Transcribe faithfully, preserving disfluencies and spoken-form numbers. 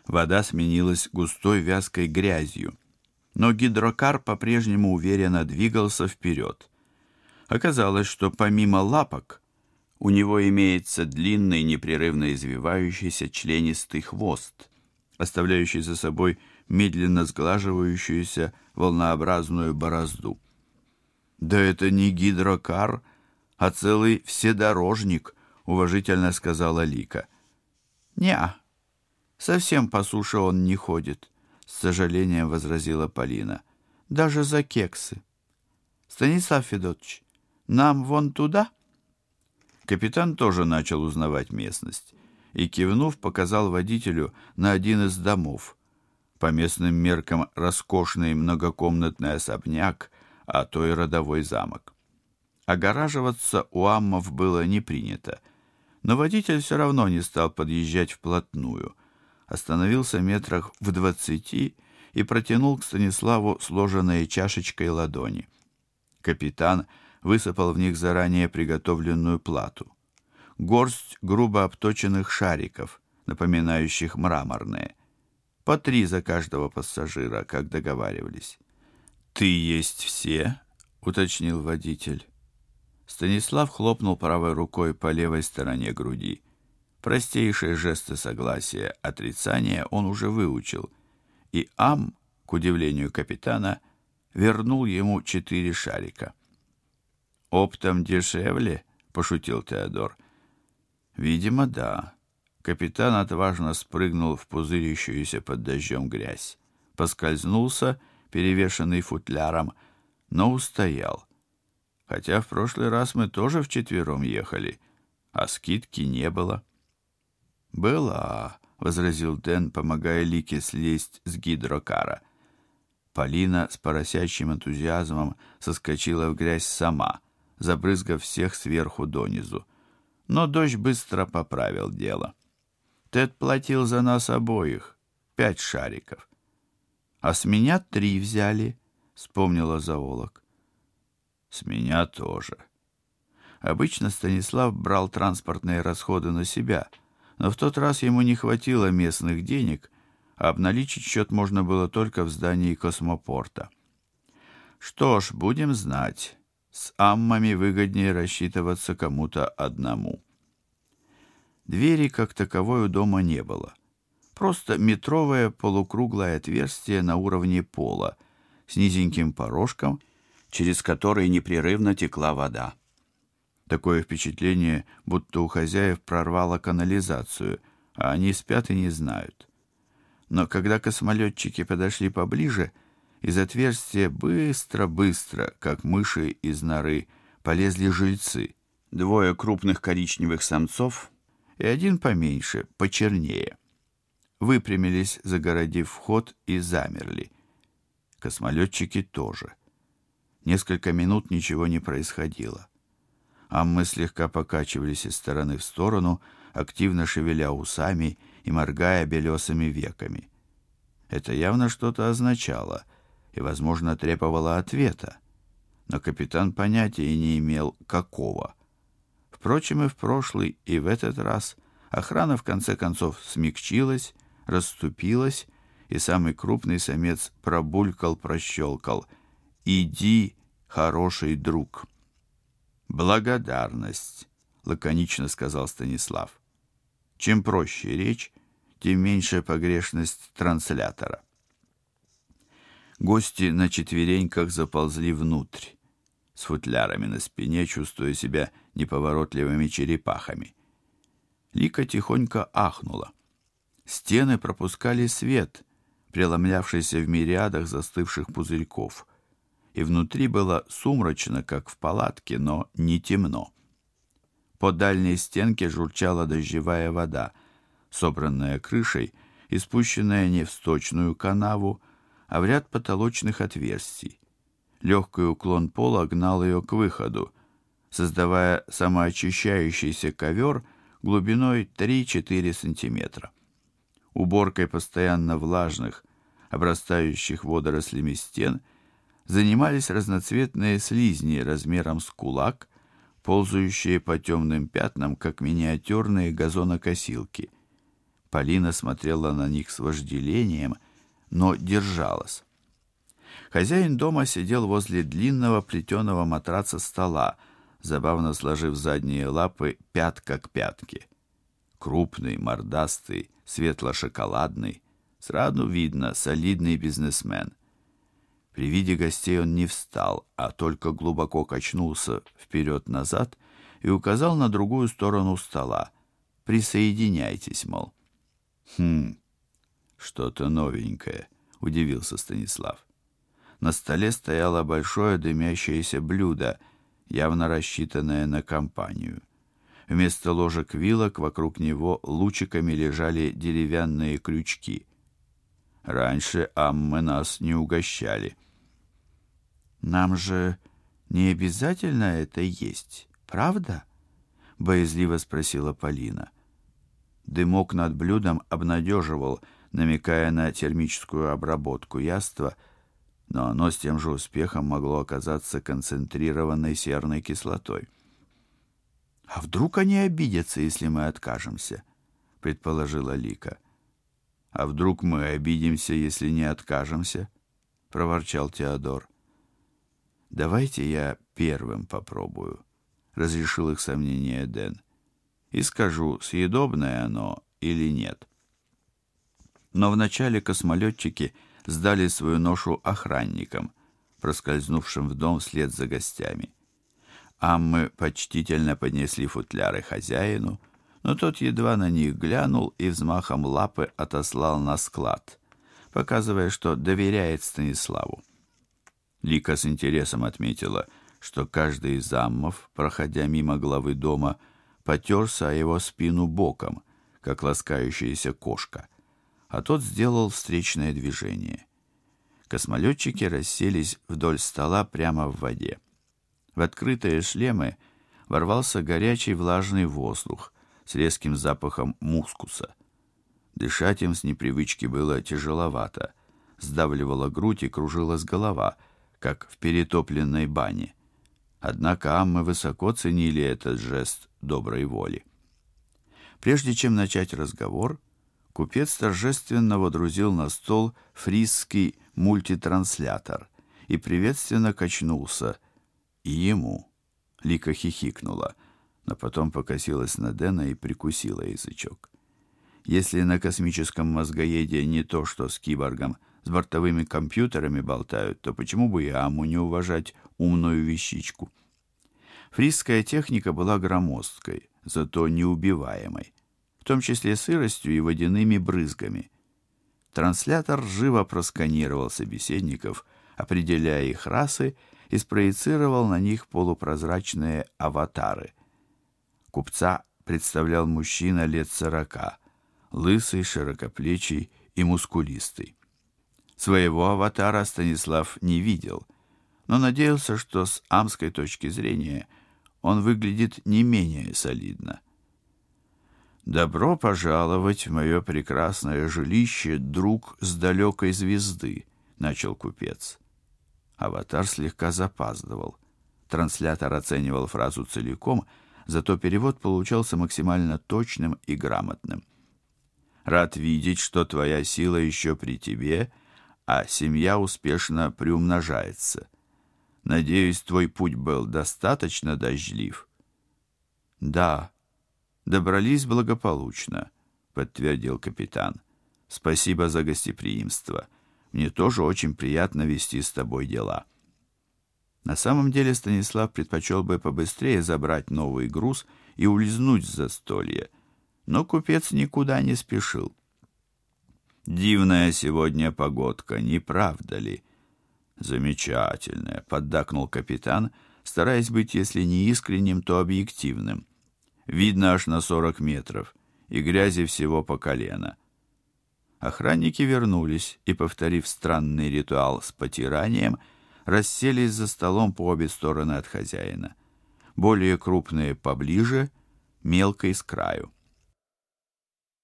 Вода сменилась густой вязкой грязью, но гидрокар по-прежнему уверенно двигался вперед. Оказалось, что помимо лапок у него имеется длинный, непрерывно извивающийся членистый хвост, оставляющий за собой медленно сглаживающуюся волнообразную борозду. «Да это не гидрокар, а целый вседорожник», — уважительно сказала Лика. «Не-а, совсем по суше он не ходит», — с сожалением возразила Полина. «Даже за кексы. Станислав Федотович, нам вон туда?» Капитан тоже начал узнавать местность и, кивнув, показал водителю на один из домов. По местным меркам роскошный многокомнатный особняк, а то и родовой замок. Огораживаться у аммов было не принято, но водитель все равно не стал подъезжать вплотную. Остановился метрах в двадцати и протянул к Станиславу сложенные чашечкой ладони. Капитан высыпал в них заранее приготовленную плату. Горсть грубо обточенных шариков, напоминающих мраморные. По три за каждого пассажира, как договаривались. «Ты есть все?» — уточнил водитель. Станислав хлопнул правой рукой по левой стороне груди. Простейшие жесты согласия, отрицания он уже выучил, и ам, к удивлению капитана, вернул ему четыре шарика. «Оптом дешевле?» — пошутил Теодор. «Видимо, да». Капитан отважно спрыгнул в пузырящуюся под дождем грязь. Поскользнулся, перевешенный футляром, но устоял. Хотя в прошлый раз мы тоже вчетвером ехали, а скидки не было. «Была», — возразил Дэн, помогая Лике слезть с гидрокара. Полина с поросячьим энтузиазмом соскочила в грязь сама, забрызгав всех сверху донизу. Но дождь быстро поправил дело. Тед платил за нас обоих, пять шариков. «А с меня три взяли», — вспомнила зоолог. «С меня тоже». Обычно Станислав брал транспортные расходы на себя, но в тот раз ему не хватило местных денег, а обналичить счет можно было только в здании космопорта. «Что ж, будем знать. С аммами выгоднее рассчитываться кому-то одному». Двери как таковой у дома не было. Просто метровое полукруглое отверстие на уровне пола с низеньким порожком, через который непрерывно текла вода. Такое впечатление, будто у хозяев прорвало канализацию, а они спят и не знают. Но когда космолетчики подошли поближе, из отверстия быстро-быстро, как мыши из норы, полезли жильцы. Двое крупных коричневых самцов и один поменьше, почернее. Выпрямились, загородив вход, и замерли. Космолетчики тоже. Несколько минут ничего не происходило. Аммы слегка покачивались из стороны в сторону, активно шевеля усами и моргая белесыми веками. Это явно что-то означало и, возможно, требовало ответа, но капитан понятия не имел, какого. Впрочем, и в прошлый, и в этот раз охрана в конце концов смягчилась, расступилась, и самый крупный самец пробулькал-прощелкал: «Иди, хороший друг». «Благодарность», — лаконично сказал Станислав. Чем проще речь, тем меньше погрешность транслятора. Гости на четвереньках заползли внутрь, с футлярами на спине, чувствуя себя неповоротливыми черепахами. Лика тихонько ахнула. Стены пропускали свет, преломлявшийся в мириадах застывших пузырьков, и внутри было сумрачно, как в палатке, но не темно. По дальней стенке журчала дождевая вода, собранная крышей и спущенная не в сточную канаву, а в ряд потолочных отверстий. Легкий уклон пола гнал ее к выходу, создавая самоочищающийся ковер глубиной три-четыре сантиметра. Уборкой постоянно влажных, обрастающих водорослями стен занимались разноцветные слизни размером с кулак, ползающие по темным пятнам, как миниатюрные газонокосилки. Полина смотрела на них с вожделением, но держалась. Хозяин дома сидел возле длинного плетеного матраца стола, забавно сложив задние лапы пятка к пятке. Крупный, мордастый, светло-шоколадный, сразу видно, солидный бизнесмен. При виде гостей он не встал, а только глубоко качнулся вперед-назад и указал на другую сторону стола. «Присоединяйтесь, мол». «Хм, что-то новенькое», — удивился Станислав. На столе стояло большое дымящееся блюдо, явно рассчитанное на компанию. Вместо ложек-вилок вокруг него лучиками лежали деревянные крючки. Раньше аммы нас не угощали. «Нам же не обязательно это есть, правда?» — боязливо спросила Полина. Дымок над блюдом обнадеживал, намекая на термическую обработку яства, но оно с тем же успехом могло оказаться концентрированной серной кислотой. «А вдруг они обидятся, если мы откажемся?» — предположила Лика. «А вдруг мы обидимся, если не откажемся?» — проворчал Теодор. «Давайте я первым попробую», — разрешил их сомнение Дэн, «и скажу, съедобное оно или нет». Но вначале космолетчики сдали свою ношу охранникам, проскользнувшим в дом вслед за гостями. Аммы почтительно поднесли футляры хозяину, но тот едва на них глянул и взмахом лапы отослал на склад, показывая, что доверяет Станиславу. Лика с интересом отметила, что каждый из аммов, проходя мимо главы дома, потерся о его спину боком, как ласкающаяся кошка, а тот сделал встречное движение. Космолетчики расселись вдоль стола прямо в воде. В открытые шлемы ворвался горячий влажный воздух с резким запахом мускуса. Дышать им с непривычки было тяжеловато, сдавливала грудь и кружилась голова, как в перетопленной бане. Однако аммы высоко ценили этот жест доброй воли. Прежде чем начать разговор, купец торжественно водрузил на стол фрисский мультитранслятор и приветственно качнулся. И ему. Лика хихикнула, но потом покосилась на Дэна и прикусила язычок. Если на космическом мозгоеде не то, что с киборгом, с бортовыми компьютерами болтают, то почему бы и амму не уважать умную вещичку? Фрисская техника была громоздкой, зато неубиваемой, в том числе сыростью и водяными брызгами. Транслятор живо просканировал собеседников, определяя их расы, и спроецировал на них полупрозрачные аватары. Купца представлял мужчина лет сорока, лысый, широкоплечий и мускулистый. Своего аватара Станислав не видел, но надеялся, что с амской точки зрения он выглядит не менее солидно. «Добро пожаловать в мое прекрасное жилище, друг с далекой звезды», — начал купец. Аватар слегка запаздывал. Транслятор оценивал фразу целиком, зато перевод получался максимально точным и грамотным. «Рад видеть, что твоя сила еще при тебе, а семья успешно приумножается. Надеюсь, твой путь был достаточно дождлив?» «Да, добрались благополучно», — подтвердил капитан. «Спасибо за гостеприимство. Мне тоже очень приятно вести с тобой дела». На самом деле Станислав предпочел бы побыстрее забрать новый груз и улизнуть с застолья, но купец никуда не спешил. «Дивная сегодня погодка, не правда ли?» «Замечательная», — поддакнул капитан, стараясь быть, если не искренним, то объективным. «Видно аж на сорок метров, и грязи всего по колено». Охранники вернулись и, повторив странный ритуал с потиранием, расселись за столом по обе стороны от хозяина. Более крупные поближе, мелкой с краю.